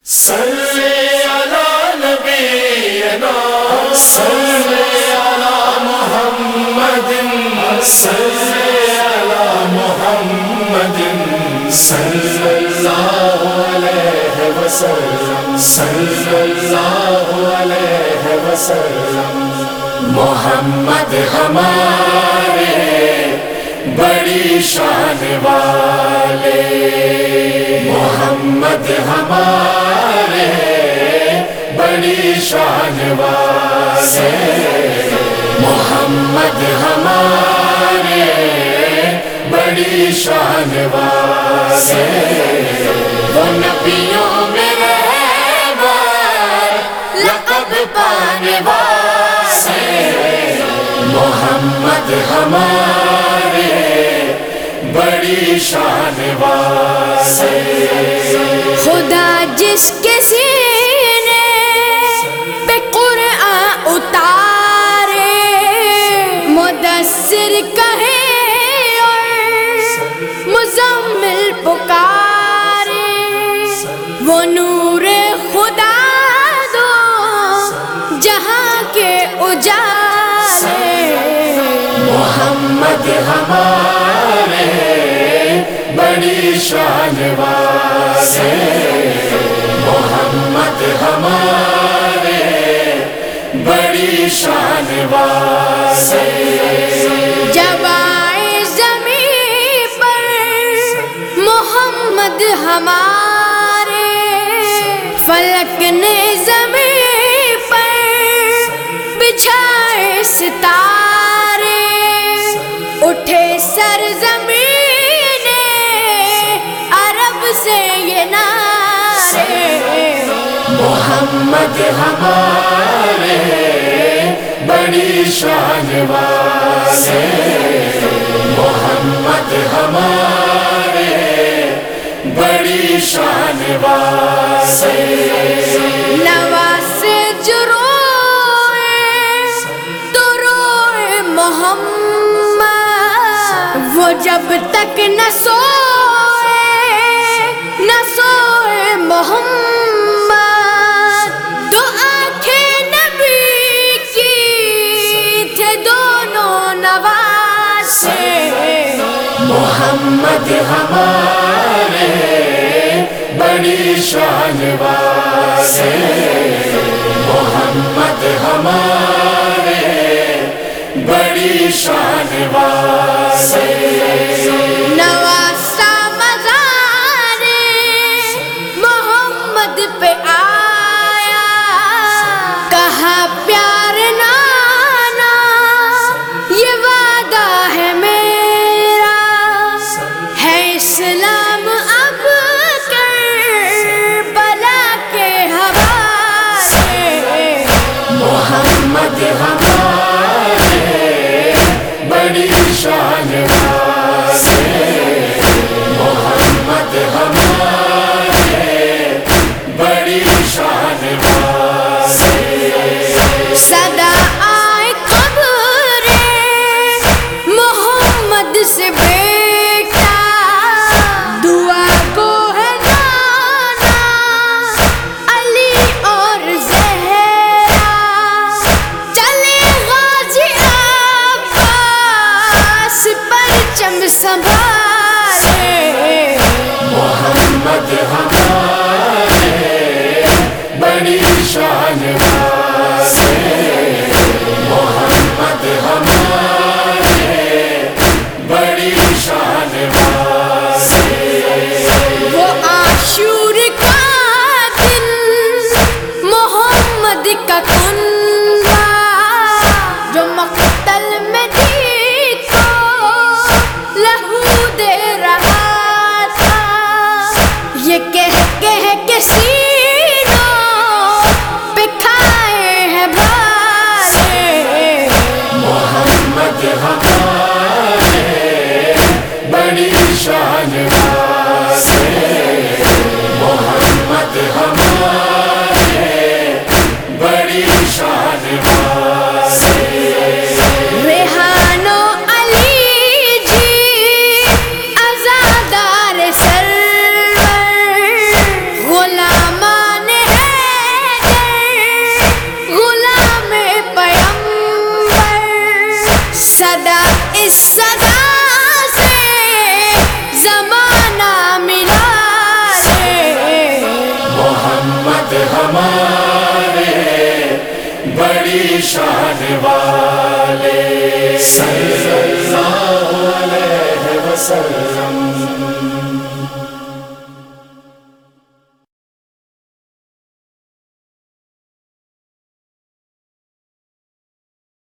صلی علی نبینا صلی علی محمد صلی علی محمد صلی اللہ علیہ وسلم صلی اللہ علیہ وسلم۔ محمد ہمارے بڑی شان والے، محمد ہمارے بڑی شان والے، محمد ہمارے بڑی شان والے۔ وہ نبیوں میں رہبر لقب پانے والے، محمد ہمارے بڑی شان والے۔ خدا جس کے سینے پہ قرآن اتارے، مدثر کہے اور مزمل پکارے، وہ نور خدا دو جہاں کے اجالے، محمد ہمارے بڑی شان والے، محمد ہمارے بڑی شان والے۔ جب آئے زمین پر محمد ہمارے، فلک نے زمین پر بچھائے ستارے، اٹھے سرزمین عرب سے یہ نعرے، محمد ہمارے بڑی شان والے، محمد ہمارے بڑی شان والے۔ نواز جروئے تو روئے محمد، وہ جب تک نہ سوئے محمد، تو آنکھیں نبی کی تھے دونوں نواسے، محمد ہمارے بڑی شان والے، محمد ہمارے بڑی شان والے۔ نواسا مزار محمد پہ آیا، کہا پیار نانا یہ وعدہ ہے میرا، ہے اسلام اب کربلا کے حوالے، محمد ہمارے بڑی شان والے، اس صدا سے زمانہ ملا رے، محمد ہمارے بڑی شان والے